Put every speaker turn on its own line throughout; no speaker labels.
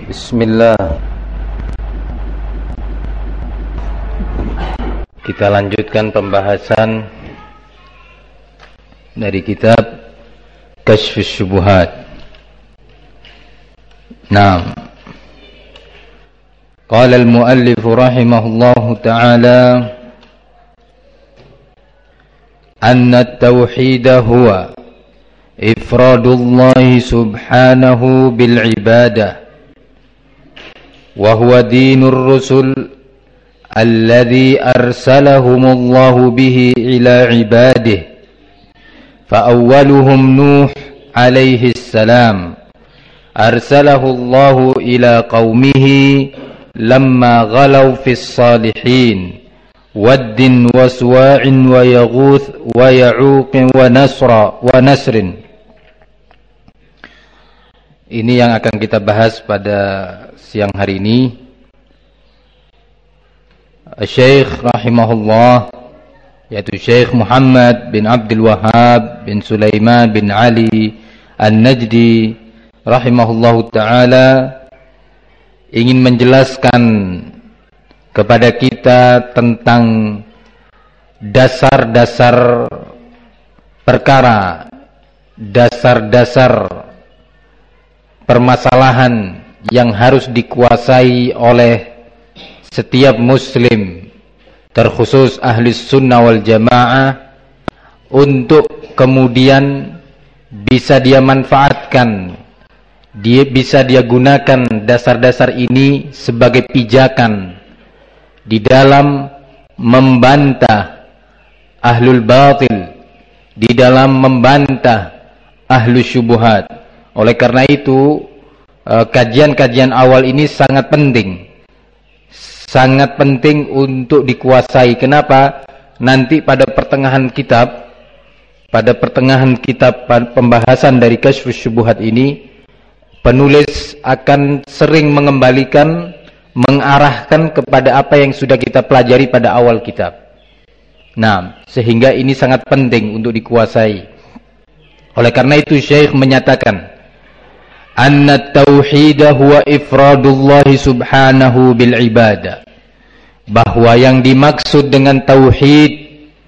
Bismillah. Kita lanjutkan pembahasan dari kitab Kasyfus Syubuhat. Naam. Qala al-muallif rahimahullahu ta'ala anna at-tauhid huwa ifradullah subhanahu bil ibadah wa huwa dinur rusul alladhi arsalahumullahu bihi ila ibadihi fa awwaluhum Nuh alaihi salam arsalahu Allahu ila qaumihi lamma ghalaw fis salihin waddin wa suwa'in wa yaghuth wa ya'uq wa nasrin. Ini yang akan kita bahas pada siang hari ini. Syekh rahimahullah, yaitu Syekh Muhammad bin Abdul Wahhab bin Sulaiman bin Ali An-Najdi rahimahullahu ta'ala ingin menjelaskan kepada kita tentang dasar-dasar perkara, dasar-dasar permasalahan yang harus dikuasai oleh setiap muslim, terkhusus ahli sunnah wal jamaah, untuk kemudian bisa dia manfaatkan, bisa dia gunakan dasar-dasar ini sebagai pijakan di dalam membantah ahlul batil, di dalam membantah ahlus syubuhat. Oleh karena itu, kajian-kajian awal ini sangat penting untuk dikuasai. Kenapa? Nanti pada pertengahan kitab pembahasan dari Kasyfus Syubuhat ini, penulis akan sering mengarahkan kepada apa yang sudah kita pelajari pada awal kitab. Nah, sehingga ini sangat penting untuk dikuasai. Oleh karena itu Syekh menyatakan anna tauhid huwa ifradullah subhanahu bil ibadah, bahwa yang dimaksud dengan tauhid,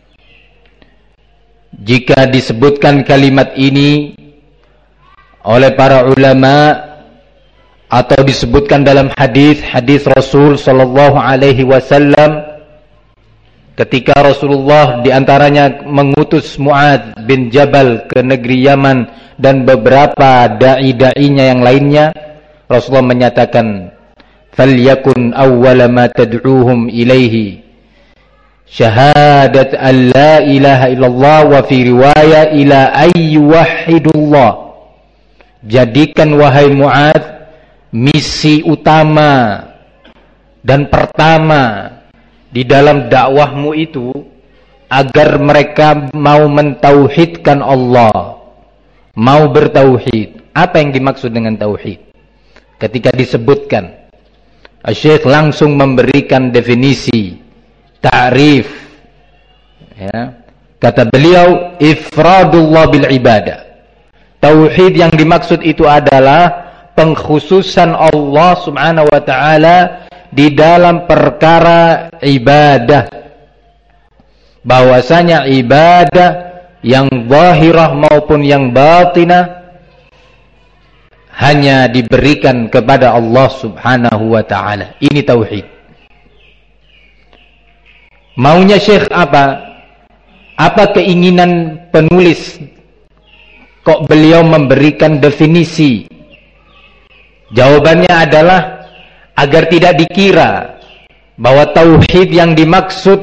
jika disebutkan kalimat ini oleh para ulama atau disebutkan dalam hadis Rasul sallallahu alaihi wasallam, ketika Rasulullah diantaranya mengutus Mu'adz bin Jabal ke negeri Yaman dan beberapa da'i-da'inya yang lainnya, Rasulullah menyatakan, "Falyakun awwala ma tad'uuhum ilaihi syahadat an la ilaha illallah wa fi riwayah ila ayyuwahidullah." Jadikan wahai Mu'adz misi utama dan pertama di dalam dakwahmu itu agar mereka mau mentauhidkan Allah, mau bertauhid. Apa yang dimaksud dengan tauhid? Ketika disebutkan, Syekh langsung memberikan definisi, ta'rif. Ya. Kata beliau, ifradullah bil ibadah. Tauhid yang dimaksud itu adalah pengkhususan Allah subhanahu wa ta'ala di dalam perkara ibadah, bahwasanya ibadah yang zahirah maupun yang batinah hanya diberikan kepada Allah subhanahu wa ta'ala. Ini tauhid. Maunya Syekh apa? Apa keinginan penulis kok beliau memberikan definisi? Jawabannya adalah agar tidak dikira bahwa tauhid yang dimaksud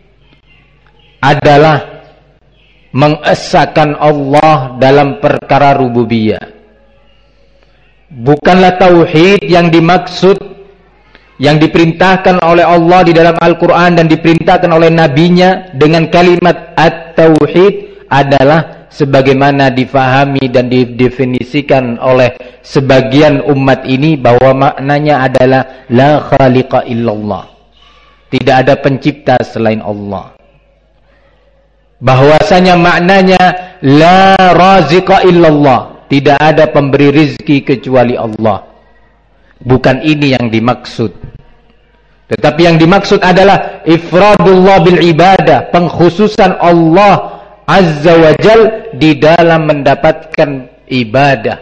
adalah mengesahkan Allah dalam perkara rububiyah. Bukanlah tauhid yang dimaksud, yang diperintahkan oleh Allah di dalam Al-Quran dan diperintahkan oleh nabinya dengan kalimat at-tauhid adalah sebagaimana difahami dan didefinisikan oleh sebagian umat ini, bahwa maknanya adalah la khaliqa illallah, tidak ada pencipta selain Allah. Bahwasanya maknanya la raziqa illallah, tidak ada pemberi rizki kecuali Allah. Bukan ini yang dimaksud. Tetapi yang dimaksud adalah ifradullah bil ibadah, pengkhususan Allah Azza wa Jal di dalam mendapatkan ibadah.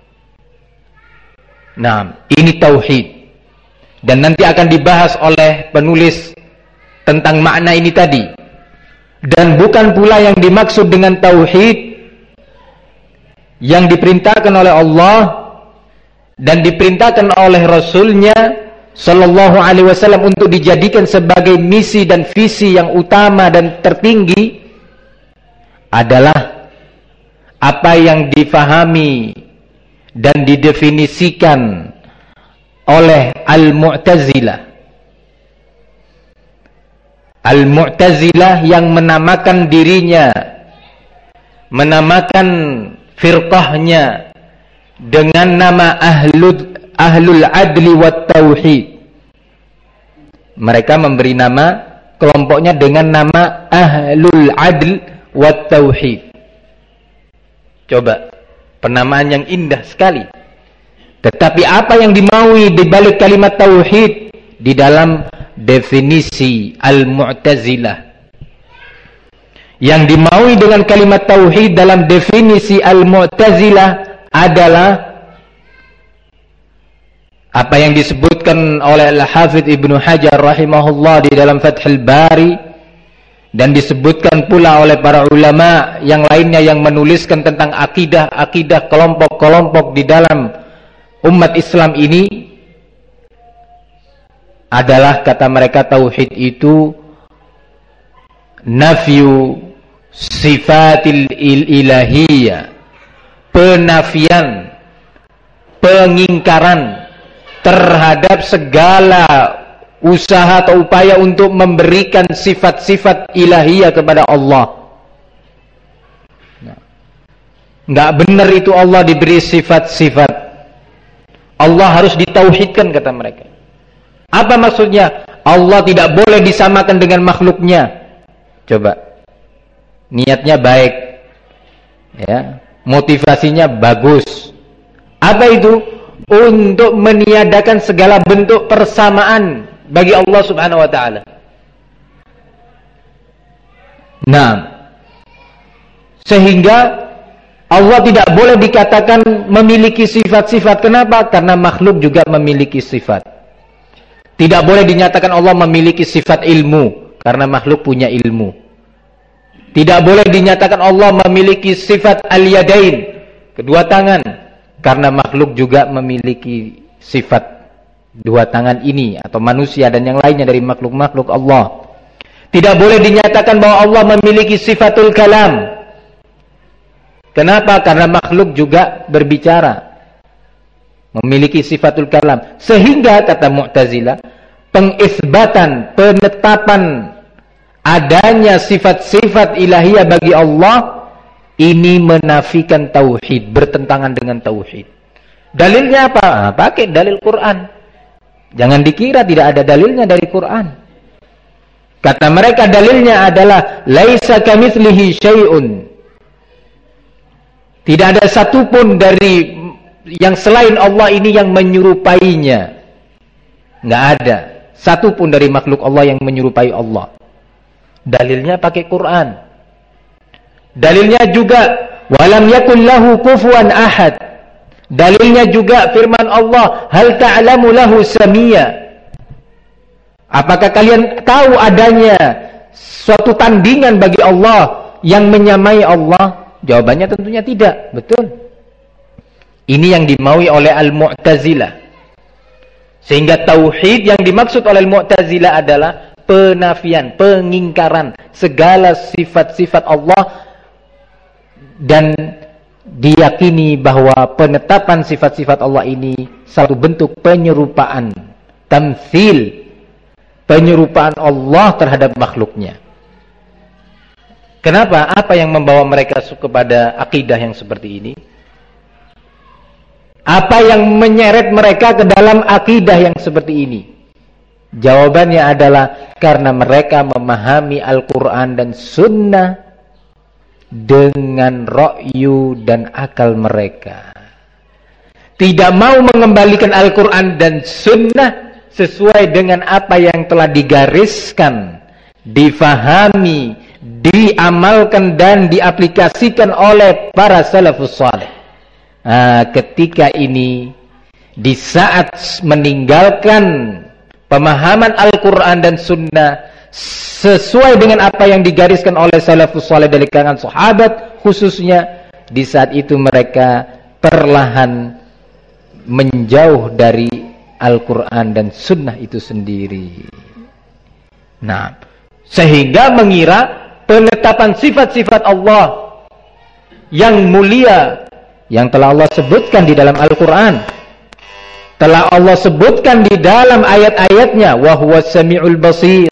Nah, ini tauhid. Dan nanti akan dibahas oleh penulis tentang makna ini tadi. Dan bukan pula yang dimaksud dengan tauhid yang diperintahkan oleh Allah dan diperintahkan oleh Rasulnya Sallallahu Alaihi Wasallam untuk dijadikan sebagai misi dan visi yang utama dan tertinggi adalah apa yang difahami dan didefinisikan oleh Al-Mu'tazilah. Al-Mu'tazilah yang menamakan dirinya, menamakan firqahnya dengan nama Ahlul Adli wat Tauhid. Mereka memberi nama kelompoknya dengan nama Ahlul Adl wat Tauhid. Coba, penamaan yang indah sekali. Tetapi apa yang dimaui di balik kalimat tauhid di dalam definisi Al-Mu'tazilah? Yang dimaui dengan kalimat tauhid dalam definisi Al-Mu'tazilah adalah apa yang disebutkan oleh Al-Hafidz Ibnu Hajar rahimahullah di dalam Fathul Bari, dan disebutkan pula oleh para ulama yang lainnya yang menuliskan tentang akidah-akidah kelompok-kelompok di dalam umat Islam ini, adalah kata mereka tauhid itu nafyu sifatil ilahiyah, penafian, pengingkaran terhadap segala usaha atau upaya untuk memberikan sifat-sifat ilahiyah kepada Allah. Nggak benar itu Allah diberi sifat-sifat. Allah harus ditauhidkan kata mereka. Apa maksudnya? Allah tidak boleh disamakan dengan makhluknya. Coba, niatnya baik, ya, motivasinya bagus. Apa itu? Untuk meniadakan segala bentuk persamaan bagi Allah Subhanahu wa taala. Nah, sehingga Allah tidak boleh dikatakan memiliki sifat-sifat. Kenapa? Karena makhluk juga memiliki sifat. Tidak boleh dinyatakan Allah memiliki sifat ilmu, karena makhluk punya ilmu. Tidak boleh dinyatakan Allah memiliki sifat al-yadain, kedua tangan, karena makhluk juga memiliki sifat dua tangan ini, atau manusia dan yang lainnya dari makhluk-makhluk Allah. Tidak boleh dinyatakan bahwa Allah memiliki sifatul kalam. Kenapa? Karena makhluk juga berbicara, memiliki sifatul kalam. Sehingga kata Mu'tazilah, pengisbatan, penetapan adanya sifat-sifat ilahiyah bagi Allah ini menafikan tauhid, bertentangan dengan tauhid. Dalilnya apa? Pakai dalil Quran. Jangan dikira tidak ada dalilnya dari Quran. Kata mereka dalilnya adalah laisa kamitslihi syai'un. Tidak ada satupun dari yang selain Allah ini yang menyerupainya. Nggak ada satupun dari makhluk Allah yang menyerupai Allah. Dalilnya pakai Quran. Dalilnya juga walam yakul lahu kufuwan ahad. Dalilnya juga firman Allah, hal ta'lamu lahu samia. Apakah kalian tahu adanya suatu tandingan bagi Allah yang menyamai Allah? Jawabannya tentunya tidak. Betul. Ini yang dimaui oleh Al-Mu'tazilah. Sehingga tauhid yang dimaksud oleh Al-Mu'tazilah adalah penafian, pengingkaran segala sifat-sifat Allah, dan diyakini bahwa penetapan sifat-sifat Allah ini satu bentuk penyerupaan, tamtsil, penyerupaan Allah terhadap makhluknya. Kenapa? Apa yang membawa mereka kepada akidah yang seperti ini? Apa yang menyeret mereka ke dalam akidah yang seperti ini? Jawabannya adalah karena mereka memahami Al-Quran dan Sunnah dengan ra'yu dan akal mereka. tidak mau mengembalikan Al-Quran dan Sunnah sesuai dengan apa yang telah digariskan, difahami, diamalkan dan diaplikasikan oleh para salafus saleh. Ketika ini, di saat meninggalkan pemahaman Al-Quran dan Sunnah sesuai dengan apa yang digariskan oleh salafus saleh dari kalangan sahabat khususnya, di saat itu mereka perlahan menjauh dari Al-Quran dan Sunnah itu sendiri. Nah, sehingga mengira penetapan sifat-sifat Allah yang mulia yang telah Allah sebutkan di dalam Al-Quran, telah Allah sebutkan di dalam ayat-ayatnya, wa huwas sami'ul basir,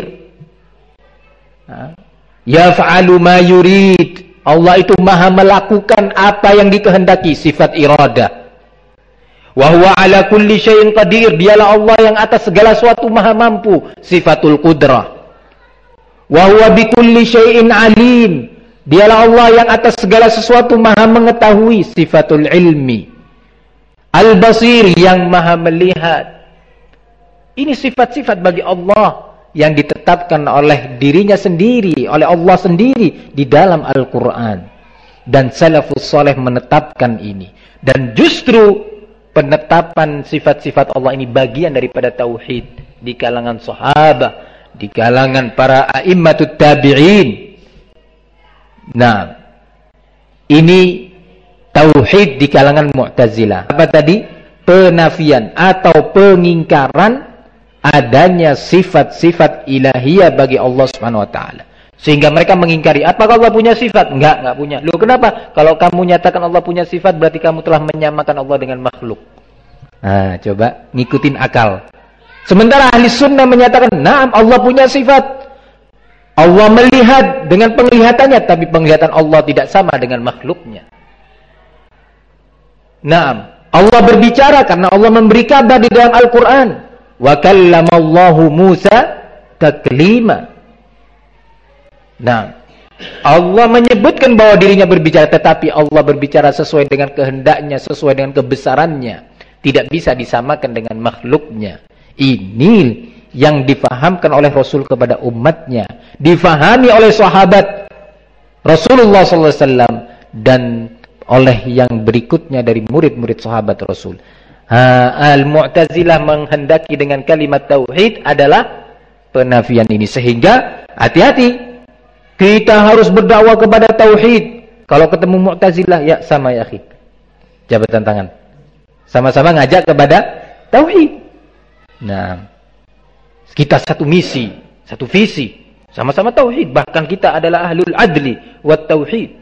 yaf'alu ma yurid, Allah itu maha melakukan apa yang dikehendaki, sifat iradah. Wa huwa ala kulli syai'in qadir, dialah Allah yang atas segala sesuatu maha mampu, sifatul qudrah. Wa huwa bi kulli syai'in alim, dialah Allah yang atas segala sesuatu maha mengetahui, sifatul ilmi. Al-basir, yang maha melihat. Ini sifat-sifat bagi Allah yang ditetapkan oleh dirinya sendiri, oleh Allah sendiri di dalam Al-Quran. Dan salafus saleh menetapkan ini. Dan justru penetapan sifat-sifat Allah ini bagian daripada tauhid di kalangan sahabat, di kalangan para a'immatut tabi'in. Nah, ini tauhid di kalangan Mu'tazilah. Apa tadi? Penafian atau pengingkaran adanya sifat-sifat ilahiyah bagi Allah Subhanahu wa taala. Sehingga mereka mengingkari, apakah Allah punya sifat? Enggak punya. Loh, kenapa? Kalau kamu nyatakan Allah punya sifat, berarti kamu telah menyamakan Allah dengan makhluk. Nah, coba ngikutin akal. Sementara ahli sunnah menyatakan, na'am, Allah punya sifat. Allah melihat dengan penglihatannya, tapi penglihatan Allah tidak sama dengan makhluknya. Na'am, Allah berbicara karena Allah memberi kabar di dalam Al-Quran. Wa kallamallahu Musa taklima. Nah, Allah menyebutkan bahwa dirinya berbicara, tetapi Allah berbicara sesuai dengan kehendaknya, sesuai dengan kebesarannya. Tidak bisa disamakan dengan makhluknya. Ini yang difahamkan oleh Rasul kepada umatnya, difahami oleh sahabat Rasulullah SAW, dan oleh yang berikutnya dari murid-murid sahabat Rasul. Al-Mu'tazilah menghendaki dengan kalimat tauhid adalah penafian ini. Sehingga hati-hati, kita harus berdakwah kepada tauhid. Kalau ketemu Mu'tazilah, ya sama ya akhi, jabatan tangan, sama-sama ngajak kepada tauhid. Nah, kita satu misi, satu visi, sama-sama tauhid. Bahkan kita adalah ahlul adli wat tauhid.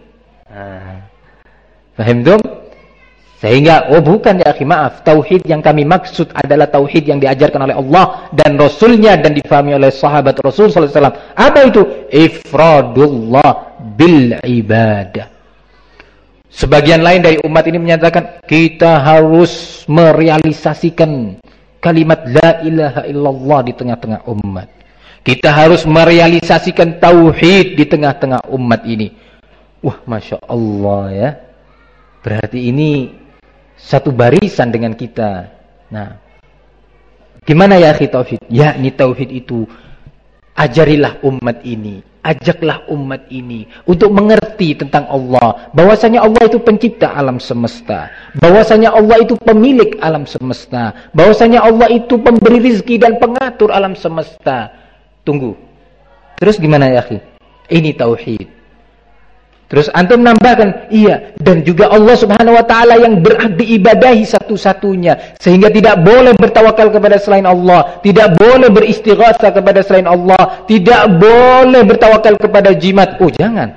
Paham dong? Sehingga, bukan ya akhi, maaf, tauhid yang kami maksud adalah tauhid yang diajarkan oleh Allah dan Rasulnya dan difahami oleh sahabat Rasul SAW. Apa itu? Ifradullah bil ibadah. Sebagian lain dari umat ini menyatakan, kita harus merealisasikan kalimat la ilaha illallah di tengah-tengah umat. Kita harus merealisasikan tauhid di tengah-tengah umat ini. Wah, Masya Allah ya. Berarti ini satu barisan dengan kita. Nah, gimana ya akhi tauhid? Ya, ini tauhid itu, ajarilah umat ini, ajaklah umat ini untuk mengerti tentang Allah, bahwasanya Allah itu pencipta alam semesta, bahwasanya Allah itu pemilik alam semesta, bahwasanya Allah itu pemberi rizki dan pengatur alam semesta. Tunggu, terus gimana ya akhi? Ini tauhid. Terus antum menambahkan, iya, dan juga Allah Subhanahu wa taala yang berhak diibadahi satu-satunya, sehingga tidak boleh bertawakal kepada selain Allah, tidak boleh beristighatsah kepada selain Allah, tidak boleh bertawakal kepada jimat. Oh, jangan.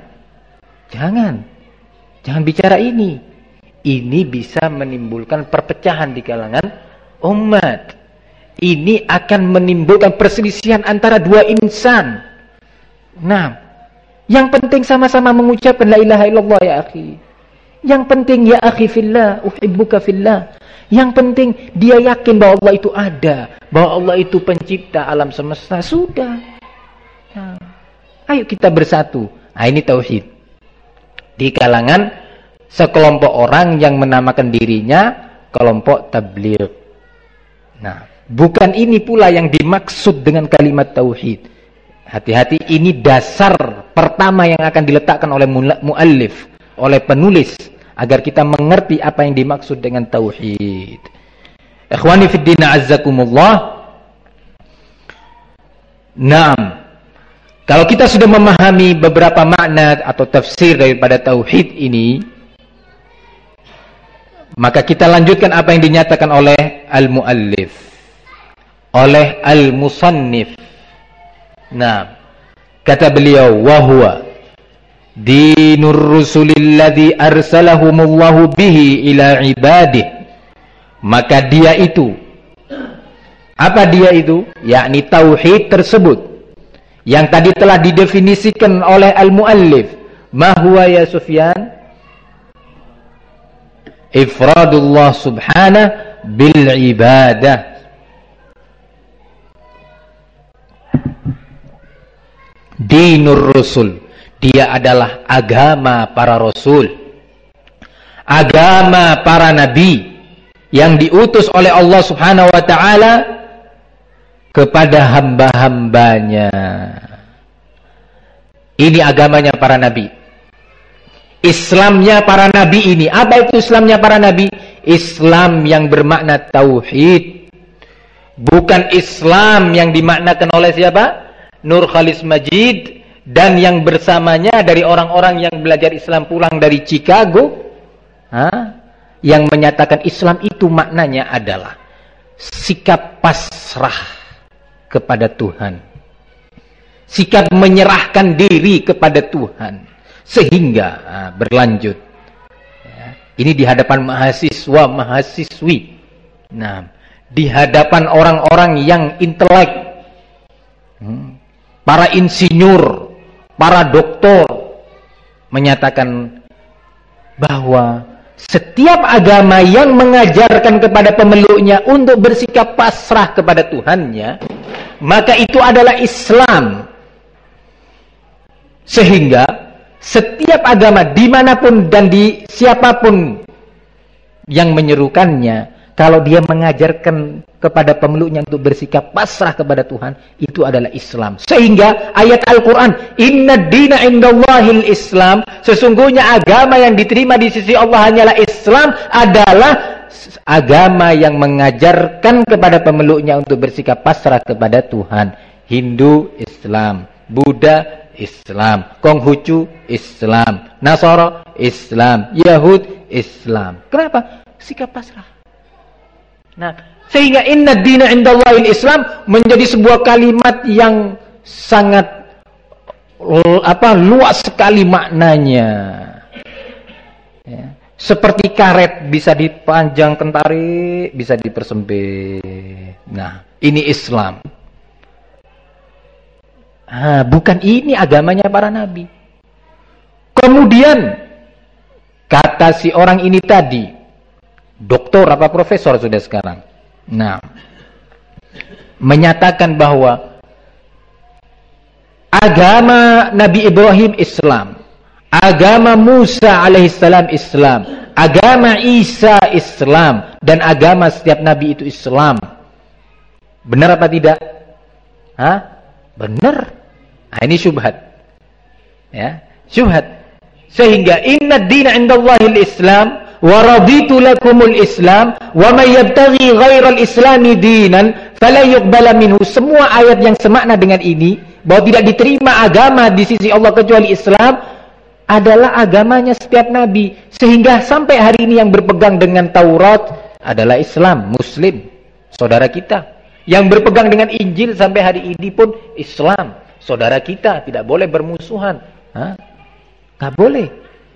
Jangan bicara ini. Ini bisa menimbulkan perpecahan di kalangan umat. Ini akan menimbulkan perselisihan antara dua insan. Nah, yang penting sama-sama mengucapkan la ilaha illallah ya akhi. Yang penting ya akhi fillah, uhibbuka fillah. Yang penting dia yakin bahwa Allah itu ada, bahwa Allah itu pencipta alam semesta. Sudah. Nah, ayo kita bersatu. Nah, ini tauhid. Di kalangan sekelompok orang yang menamakan dirinya kelompok tabligh. Nah, bukan ini pula yang dimaksud dengan kalimat tauhid. Hati-hati, ini dasar pertama yang akan diletakkan oleh muallif, oleh penulis, agar kita mengerti apa yang dimaksud dengan tauhid. Ikhwani fid din azzakumullah. Naam. Kalau kita sudah memahami beberapa makna atau tafsir daripada tauhid ini, maka kita lanjutkan apa yang dinyatakan oleh al-muallif, oleh al-musannif. Nah, kata beliau, wa huwa dinur rusulilladzi arsalahumullahu bihi ila ibadih. Maka dia itu, apa dia itu? Yakni tauhid tersebut yang tadi telah didefinisikan oleh al-muallif. Ma huwa ya Sufyan? Ifradullah subhanahu bil ibadah. Dinur Rasul, dia adalah agama para rasul, agama para nabi yang diutus oleh Allah Subhanahu wa taala kepada hamba-hambanya. Ini agamanya para nabi, Islamnya para nabi ini. Apa itu Islamnya para nabi? Islam yang bermakna tauhid, bukan Islam yang dimaknakan oleh siapa? Nur Khalis Majid dan yang bersamanya dari orang-orang yang belajar Islam pulang dari Chicago, yang menyatakan Islam itu maknanya adalah sikap pasrah kepada Tuhan, sikap menyerahkan diri kepada Tuhan, sehingga berlanjut. Ini di hadapan mahasiswa, mahasiswi, di hadapan orang-orang yang intelek, para insinyur, para doktor, menyatakan bahwa setiap agama yang mengajarkan kepada pemeluknya untuk bersikap pasrah kepada Tuhannya, maka itu adalah Islam. Sehingga setiap agama dimanapun dan di siapapun yang menyerukannya, kalau dia mengajarkan kepada pemeluknya untuk bersikap pasrah kepada Tuhan, itu adalah Islam. Sehingga ayat Al-Quran, Inna dina indallahil Islam, sesungguhnya agama yang diterima di sisi Allah hanyalah Islam, adalah agama yang mengajarkan kepada pemeluknya untuk bersikap pasrah kepada Tuhan. Hindu, Islam. Buddha, Islam. Konghucu, Islam. Nasara, Islam. Yahud, Islam. Kenapa? Sikap pasrah. Nah, sehingga inna dina indallahil Islam menjadi sebuah kalimat yang sangat luas sekali maknanya. Ya. Seperti karet, bisa dipanjangkan tarik, bisa dipersempit. Nah, ini Islam. Bukan ini agamanya para nabi. Kemudian kata si orang ini tadi, doktor apa profesor sudah sekarang, menyatakan bahwa agama Nabi Ibrahim Islam, agama Musa alaihissalam Islam, agama Isa Islam, dan agama setiap nabi itu Islam. Benar apa tidak? Benar. Ini syubhat. Ya, syubhat. Sehingga inna dina indallahil Islam wa raditu lakumul Islam wa may yabtaghi ghairal islami dinan fala yuqbala minhu. Semua ayat yang semakna dengan ini, bahwa tidak diterima agama di sisi Allah kecuali Islam, adalah agamanya setiap nabi. Sehingga sampai hari ini yang berpegang dengan Taurat adalah Islam, Muslim, saudara kita. Yang berpegang dengan Injil sampai hari ini pun Islam, saudara kita. Tidak boleh bermusuhan. Nggak boleh.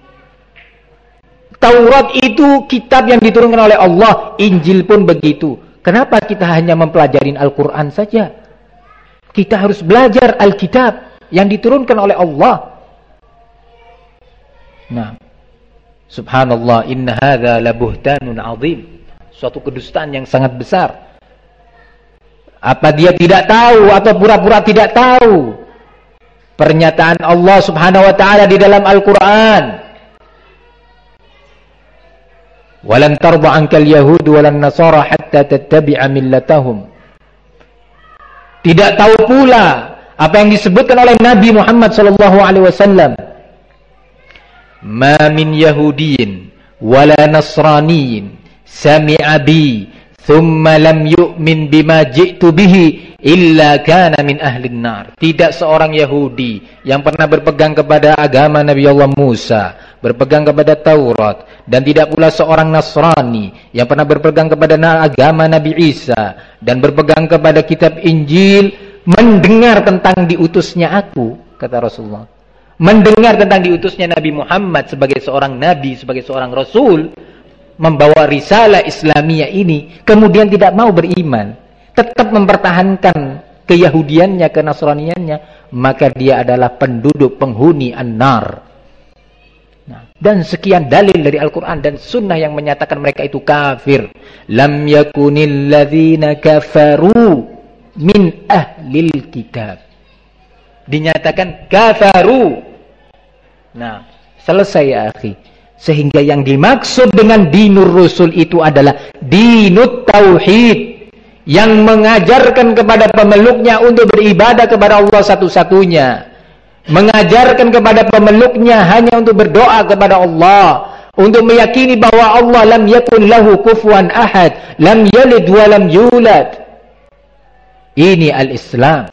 Taurat itu kitab yang diturunkan oleh Allah, Injil pun begitu. Kenapa kita hanya mempelajari Al-Quran saja? Kita harus belajar Alkitab yang diturunkan oleh Allah. Nah, subhanallah, inna hadza labuhtanun azim. Suatu kedustaan yang sangat besar. Apa dia tidak tahu atau pura-pura tidak tahu pernyataan Allah Subhanahu wa taala di dalam Al-Qur'an? Walan tarda 'ankal yahud walan nasara hatta tattabi'a millatahum. Tidak tahu pula apa yang disebutkan oleh Nabi Muhammad sallallahu alaihi wasallam. Ma min yahudiyyin wala nasraniyin sami'a bi thumma lam yu'min bima ji'tu bihi illa kana min ahlin nar. Tidak seorang Yahudi yang pernah berpegang kepada agama Nabi Allah Musa, berpegang kepada Taurat, dan tidak pula seorang Nasrani yang pernah berpegang kepada agama Nabi Isa dan berpegang kepada kitab Injil, mendengar tentang diutusnya aku, kata Rasulullah, mendengar tentang diutusnya Nabi Muhammad sebagai seorang nabi, sebagai seorang rasul, membawa risalah Islamiyah ini, kemudian tidak mau beriman, tetap mempertahankan keyahudiannya, kenasraniannya, maka dia adalah penduduk penghuni an-nar. Nah, dan sekian dalil dari Al-Quran dan Sunnah yang menyatakan mereka itu kafir. Lam yakunil ladzina kafaru min ahlil kitab. Dinyatakan kafaru. Nah, selesai ya akhi. Sehingga yang dimaksud dengan dinur rusul itu adalah dinut tauhid, yang mengajarkan kepada pemeluknya untuk beribadah kepada Allah satu-satunya, mengajarkan kepada pemeluknya hanya untuk berdoa kepada Allah, untuk meyakini bahwa Allah lam yakun lahu kufuwan ahad, lam yalid wa lam yulad. Ini al-Islam.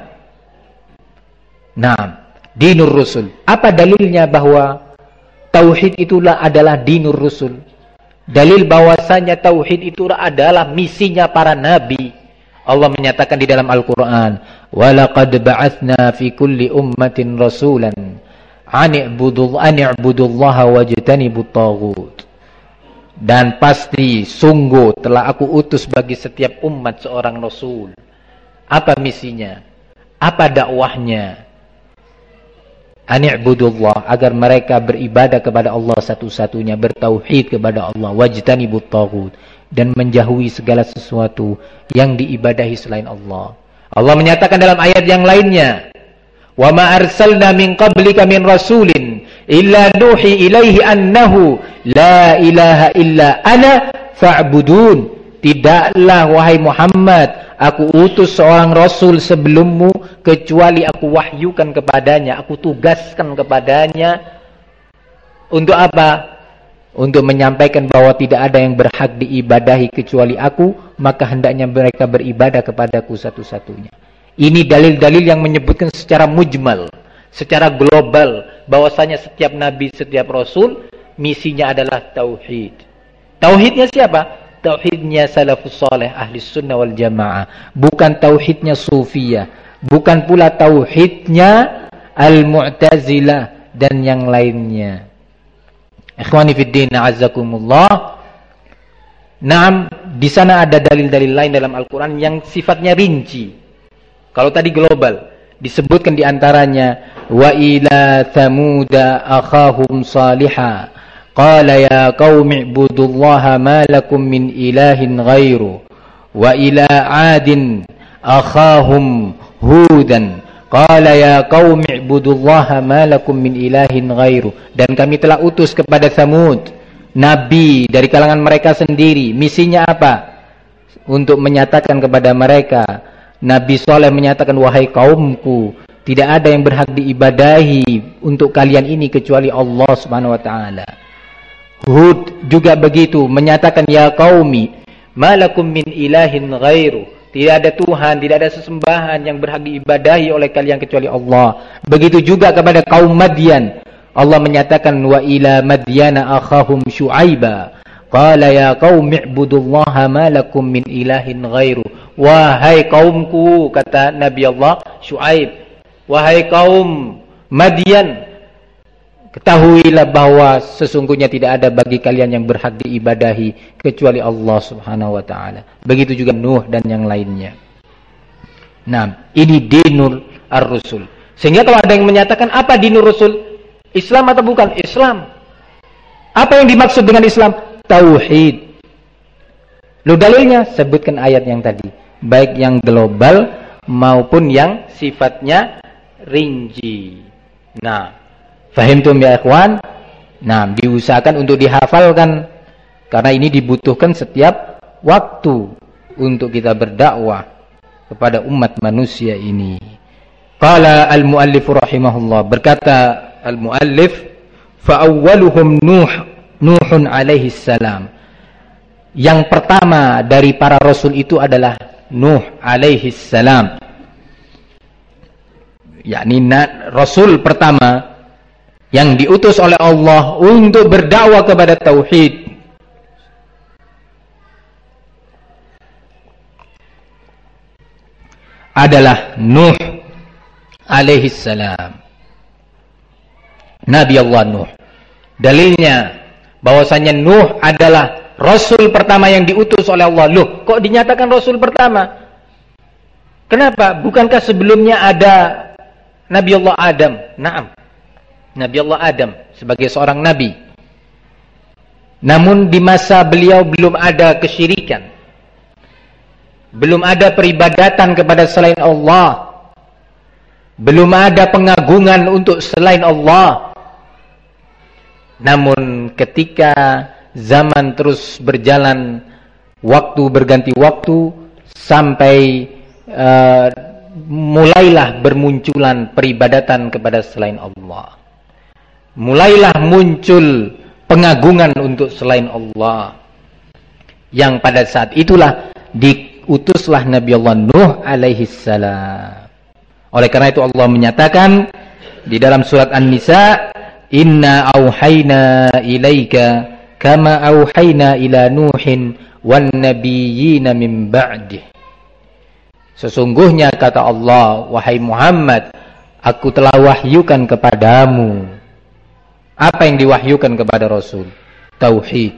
Nah, dinur rusul. Apa dalilnya bahwa tauhid itulah adalah dinur rusul? Dalil bahwasanya tauhid itu adalah misinya para nabi. Allah menyatakan di dalam Al-Quran, وَلَقَدْ بَعَثْنَا فِي كُلِّ أُمَّةٍ رَسُولًا أَنِ اعْبُدُوا اللَّهَ وَاجْتَنِبُوا الطَّاغُوتَ. Dan pasti, sungguh telah aku utus bagi setiap umat seorang Rasul. Apa misinya? Apa dakwahnya? أَنِ اعْبُدُوا اللَّهَ, agar mereka beribadah kepada Allah satu-satunya, bertauhid kepada Allah, وَاجْتَنِبُوا الطَّاغُوتَ, dan menjauhi segala sesuatu yang diibadahi selain Allah. Allah menyatakan dalam ayat yang lainnya, "Wa ma arsalna min qablika min rasulin illa nuhi ilaihi annahu la ilaha illa ana fa'budun." Tidaklah wahai Muhammad, aku utus seorang rasul sebelummu kecuali aku wahyukan kepadanya, aku tugaskan kepadanya untuk apa? Untuk menyampaikan bahwa tidak ada yang berhak diibadahi kecuali aku, maka hendaknya mereka beribadah kepadaku satu-satunya. Ini dalil-dalil yang menyebutkan secara mujmal, secara global, bahwasanya setiap nabi, setiap rasul, misinya adalah tauhid. Tauhidnya siapa? Tauhidnya salafus saleh, ahli sunnah wal jamaah. Bukan tauhidnya sufiyah, bukan pula tauhidnya al-mu'tazilah dan yang lainnya. Ikhwani fiddin, a'azzakumullah. Naam, di sana ada dalil-dalil lain dalam Al-Quran yang sifatnya rinci. Kalau tadi global, disebutkan diantaranya, wa ila thamuda akhahum salihah, qala ya qaumi ibudullaha ma lakum min ilahin ghairu, wa ila adin akhahum hudan, qala ya qaumi ibudullaha ma lakum min ilahin ghairu. Dan kami telah utus kepada Tsamud nabi dari kalangan mereka sendiri. Misinya apa? Untuk menyatakan kepada mereka, Nabi Saleh menyatakan, wahai kaumku, tidak ada yang berhak diibadahi untuk kalian ini kecuali Allah Subhanahu wa taala. Hud juga begitu, menyatakan ya qaumi ma lakum min ilahin ghairu. Tidak ada Tuhan, tidak ada sesembahan yang berhak diibadahi oleh kalian kecuali Allah. Begitu juga kepada kaum Madyan. Allah menyatakan wa ila madyana akhahum syu'aiba. Qala ya qaumi ibudullaha ma lakum min ilahin ghairu. Wahai kaumku, kata Nabi Allah Syu'aib, wahai kaum Madyan, ketahuilah bahwa sesungguhnya tidak ada bagi kalian yang berhak diibadahi kecuali Allah Subhanahu wa taala. Begitu juga Nuh dan yang lainnya. Nah, ini dinul ar-rusul. Sehingga kalau ada yang menyatakan apa dinul rusul? Islam atau bukan? Islam. Apa yang dimaksud dengan Islam? Tauhid. Lu dalilnya sebutkan ayat yang tadi, baik yang global maupun yang sifatnya rinci. Nah, fahimtum ya ikhwan? Nah, diusahakan untuk dihafalkan Karena ini dibutuhkan setiap waktu untuk kita berdakwah kepada umat manusia ini. Qala al-muallif rahimahullah, berkata al-muallif, fa awwaluhum Nuhun alaihi salam. Yang pertama dari para rasul itu adalah Nuh alaihi salam. Yakni rasul pertama yang diutus oleh Allah untuk berdakwah kepada tauhid adalah Nuh alaihi salam. Nabi Allah Nuh. Dalilnya bahwasanya Nuh adalah rasul pertama yang diutus oleh Allah. Loh, kok dinyatakan rasul pertama? Kenapa? Bukankah sebelumnya ada Nabi Allah Adam? Naam. Nabi Allah Adam sebagai seorang nabi. Namun di masa beliau belum ada kesyirikan. Belum ada peribadatan kepada selain Allah. Belum ada pengagungan untuk selain Allah. Namun ketika zaman terus berjalan, waktu berganti waktu, sampai mulailah bermunculan peribadatan kepada selain Allah. Mulailah muncul pengagungan untuk selain Allah. Yang pada saat itulah diutuslah Nabi Allah Nuh alaihi salam. Oleh karena itu Allah menyatakan di dalam surat An-Nisa, inna auhayna ilaika kama auhayna ila Nuhin wan nabiyyina min ba'dih. Sesungguhnya kata Allah, wahai Muhammad, aku telah wahyukan kepadamu. Apa yang diwahyukan kepada Rasul? Tauhid.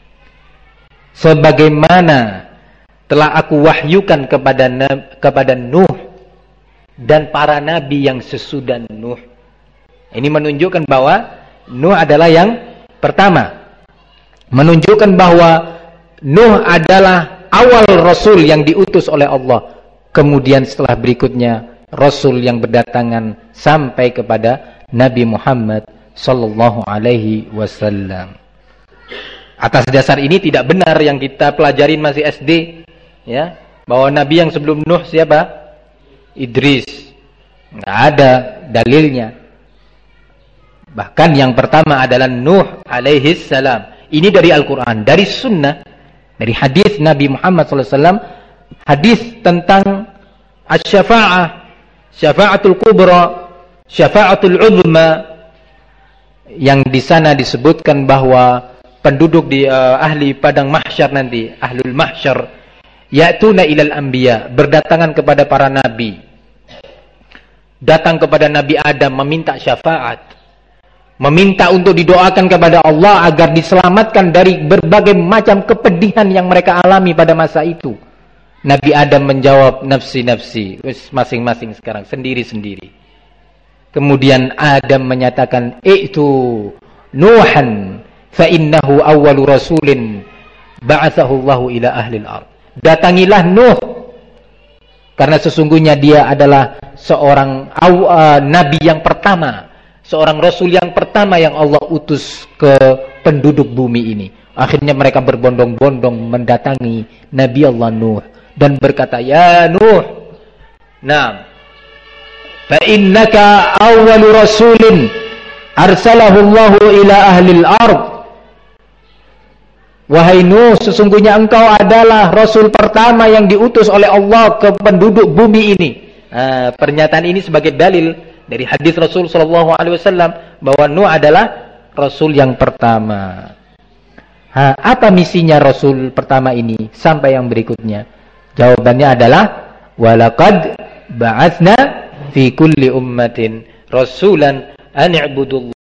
Sebagaimana telah aku wahyukan kepada Nuh dan para nabi yang sesudah Nuh. Ini menunjukkan bahwa Nuh adalah yang pertama. Menunjukkan bahwa Nuh adalah awal Rasul yang diutus oleh Allah. Kemudian setelah berikutnya Rasul yang berdatangan sampai kepada Nabi Muhammad sallallahu alaihi wasallam. Atas dasar ini tidak benar yang kita pelajarin masih SD, ya, bahwa Nabi yang sebelum Nuh siapa? Idris. Nggak ada dalilnya. Bahkan yang pertama adalah Nuh alaihi salam. Ini dari Al-Quran, dari Sunnah, dari hadis Nabi Muhammad SAW, hadis tentang asy-syafa'ah, syafa'atul kubra, syafa'atul uzma, yang di sana disebutkan bahwa penduduk di ahli padang mahsyar nanti, ahlul mahsyar, ya'tuna ilal anbiya, berdatangan kepada para nabi, datang kepada Nabi Adam meminta syafaat, meminta untuk didoakan kepada Allah agar diselamatkan dari berbagai macam kepedihan yang mereka alami pada masa itu. Nabi Adam menjawab, nafsi-nafsi, masing-masing sekarang, sendiri-sendiri. Kemudian Adam menyatakan, itu Nuhan fa innahu awwalu rasulin ba'athahu Allahu ila ahlil ard. Datangilah Nuh, karena sesungguhnya dia adalah seorang nabi yang pertama, seorang rasul yang pertama yang Allah utus ke penduduk bumi ini. Akhirnya mereka berbondong-bondong mendatangi Nabi Allah Nuh dan berkata, ya Nuh, nah, fa innaka awwalu rasulin arsalahu Allahu ila ahlil ard. Wahai Nuh, sesungguhnya engkau adalah rasul pertama yang diutus oleh Allah ke penduduk bumi ini. Pernyataan ini sebagai dalil dari hadis Rasul sallallahu alaihi wasallam bahwa Nuh adalah rasul yang pertama. Apa misinya rasul pertama ini sampai yang berikutnya? Jawabannya adalah walaqad ba'atsna fi kulli ummatin rasulan an i'budullah